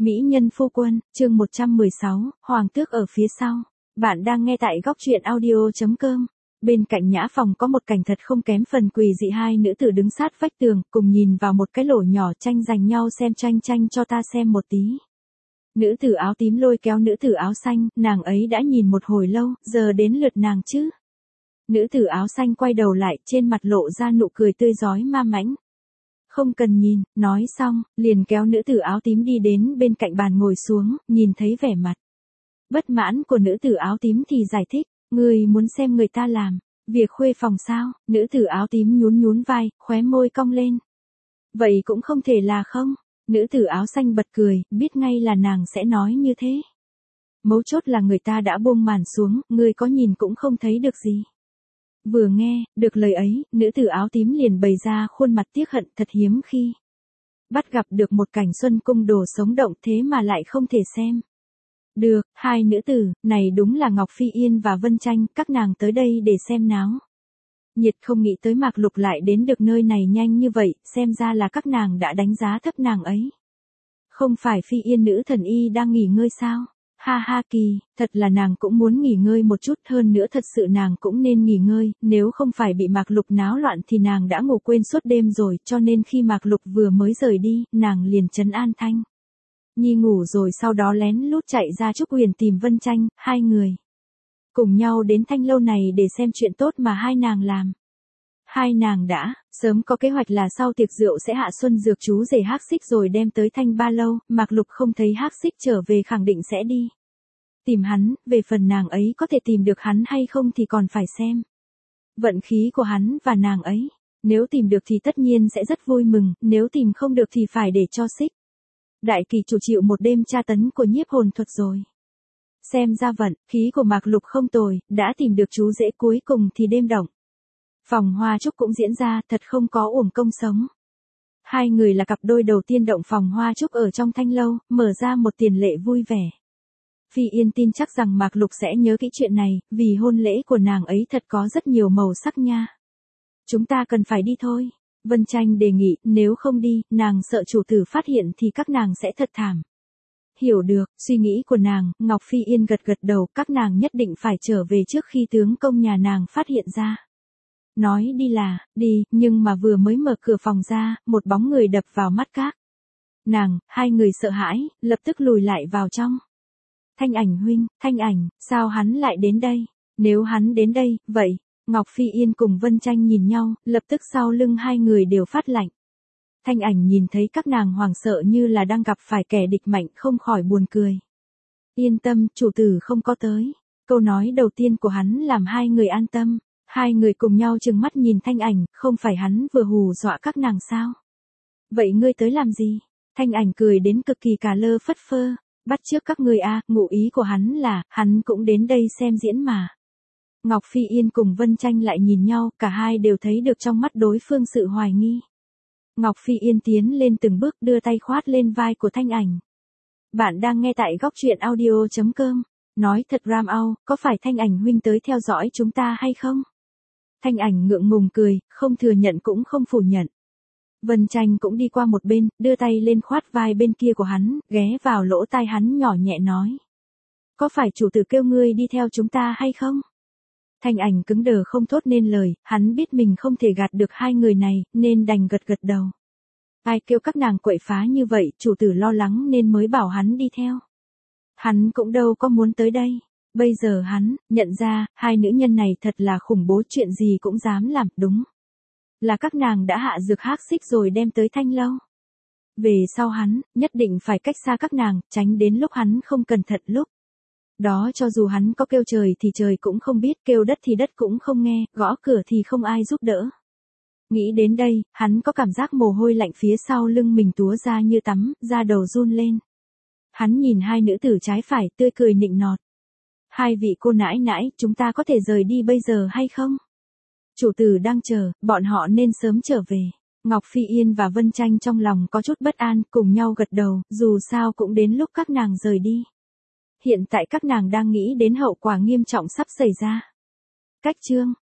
Mỹ nhân phu quân, chương 116, Hoàng tước ở phía sau. Bạn đang nghe tại góc truyện audio.com. Bên cạnh nhã phòng có một cảnh thật không kém phần quỷ dị, hai nữ tử đứng sát vách tường, cùng nhìn vào một cái lỗ nhỏ tranh giành nhau xem tranh cho ta xem một tí. Nữ tử áo tím lôi kéo nữ tử áo xanh, nàng ấy đã nhìn một hồi lâu, giờ đến lượt nàng chứ. Nữ tử áo xanh quay đầu lại, trên mặt lộ ra nụ cười tươi rói ma mãnh. Không cần nhìn, nói xong, liền kéo nữ tử áo tím đi đến bên cạnh bàn ngồi xuống, nhìn thấy vẻ mặt bất mãn của nữ tử áo tím thì giải thích, người muốn xem người ta làm việc khuê phòng sao? Nữ tử áo tím nhún vai, khóe môi cong lên. Vậy cũng không thể là không? Nữ tử áo xanh bật cười, biết ngay là nàng sẽ nói như thế. Mấu chốt là người ta đã buông màn xuống, người có nhìn cũng không thấy được gì. Vừa nghe được lời ấy, nữ tử áo tím liền bày ra khuôn mặt tiếc hận thật hiếm khi bắt gặp được một cảnh xuân cung đồ sống động thế mà lại không thể xem. Được, hai nữ tử này đúng là Ngọc Phi Yên và Vân Tranh, các nàng tới đây để xem náo nhiệt. Không nghĩ tới Mạc Lục lại đến được nơi này nhanh như vậy, xem ra là các nàng đã đánh giá thấp nàng ấy. Không phải Phi Yên nữ thần y đang nghỉ ngơi sao? Ha ha, kỳ, thật là nàng cũng muốn nghỉ ngơi một chút, hơn nữa thật sự nàng cũng nên nghỉ ngơi, nếu không phải bị Mạc Lục náo loạn thì nàng đã ngủ quên suốt đêm rồi, cho nên khi Mạc Lục vừa mới rời đi, nàng liền trấn an Thanh Nhi ngủ rồi sau đó lén lút chạy ra Trúc Huyền tìm Vân Tranh, hai người cùng nhau đến Thanh lâu này để xem chuyện tốt mà hai nàng làm. Hai nàng đã sớm có kế hoạch là sau tiệc rượu sẽ hạ xuân dược chú rể Hắc Xích rồi đem tới Thanh Ba lâu, Mạc Lục không thấy Hắc Xích trở về khẳng định sẽ đi tìm hắn, về phần nàng ấy có thể tìm được hắn hay không thì còn phải xem vận khí của hắn và nàng ấy. Nếu tìm được thì tất nhiên sẽ rất vui mừng, nếu tìm không được thì phải để cho Xích Đại Kỳ chủ chịu một đêm tra tấn của nhiếp hồn thuật rồi. Xem ra vận khí của Mạc Lục không tồi, đã tìm được chú rể cuối cùng thì đêm động phòng hoa trúc cũng diễn ra, thật không có uổng công sống. Hai người là cặp đôi đầu tiên động phòng hoa trúc ở trong Thanh lâu, mở ra một tiền lệ vui vẻ. Phi Yên tin chắc rằng Mạc Lục sẽ nhớ kỹ chuyện này, vì hôn lễ của nàng ấy thật có rất nhiều màu sắc nha. Chúng ta cần phải đi thôi. Vân Tranh đề nghị, nếu không đi, nàng sợ chủ tử phát hiện thì các nàng sẽ thật thảm. Hiểu được suy nghĩ của nàng, Ngọc Phi Yên gật đầu, các nàng nhất định phải trở về trước khi tướng công nhà nàng phát hiện ra. Nói đi là đi, nhưng mà vừa mới mở cửa phòng ra, một bóng người đập vào mắt các nàng, hai người sợ hãi, lập tức lùi lại vào trong. Thanh Ảnh huynh, Thanh Ảnh, sao hắn lại đến đây? Nếu hắn đến đây, vậy, Ngọc Phi Yên cùng Vân Tranh nhìn nhau, lập tức sau lưng hai người đều phát lạnh. Thanh Ảnh nhìn thấy các nàng hoảng sợ như là đang gặp phải kẻ địch mạnh không khỏi buồn cười. Yên tâm, chủ tử không có tới. Câu nói đầu tiên của hắn làm hai người an tâm. Hai người cùng nhau trừng mắt nhìn Thanh Ảnh, không phải hắn vừa hù dọa các nàng sao? Vậy ngươi tới làm gì? Thanh Ảnh cười đến cực kỳ cà lơ phất phơ, bắt chước các ngươi à, ngụ ý của hắn là, hắn cũng đến đây xem diễn mà. Ngọc Phi Yên cùng Vân Tranh lại nhìn nhau, cả hai đều thấy được trong mắt đối phương sự hoài nghi. Ngọc Phi Yên tiến lên từng bước đưa tay khoát lên vai của Thanh Ảnh. Bạn đang nghe tại góc truyện audio.com. Nói thật Ram Ao, có phải Thanh Ảnh huynh tới theo dõi chúng ta hay không? Thanh Ảnh ngượng ngùng cười, không thừa nhận cũng không phủ nhận. Vân Tranh cũng đi qua một bên, đưa tay lên khoát vai bên kia của hắn, ghé vào lỗ tai hắn nhỏ nhẹ nói. Có phải chủ tử kêu ngươi đi theo chúng ta hay không? Thanh Ảnh cứng đờ không thốt nên lời, hắn biết mình không thể gạt được hai người này, nên đành gật đầu. Ai kêu các nàng quậy phá như vậy, chủ tử lo lắng nên mới bảo hắn đi theo. Hắn cũng đâu có muốn tới đây. Bây giờ hắn nhận ra, hai nữ nhân này thật là khủng bố, chuyện gì cũng dám làm, đúng là các nàng đã hạ dược Hắc Xích rồi đem tới Thanh lâu. Về sau hắn, nhất định phải cách xa các nàng, tránh đến lúc hắn không cẩn thận lúc đó cho dù hắn có kêu trời thì trời cũng không biết, kêu đất thì đất cũng không nghe, gõ cửa thì không ai giúp đỡ. Nghĩ đến đây, hắn có cảm giác mồ hôi lạnh phía sau lưng mình túa ra như tắm, da đầu run lên. Hắn nhìn hai nữ tử trái phải, tươi cười nịnh nọt. Hai vị cô nãi nãi, chúng ta có thể rời đi bây giờ hay không? Chủ tử đang chờ, bọn họ nên sớm trở về. Ngọc Phi Yên và Vân Tranh trong lòng có chút bất an, cùng nhau gật đầu, dù sao cũng đến lúc các nàng rời đi. Hiện tại các nàng đang nghĩ đến hậu quả nghiêm trọng sắp xảy ra. Cách chương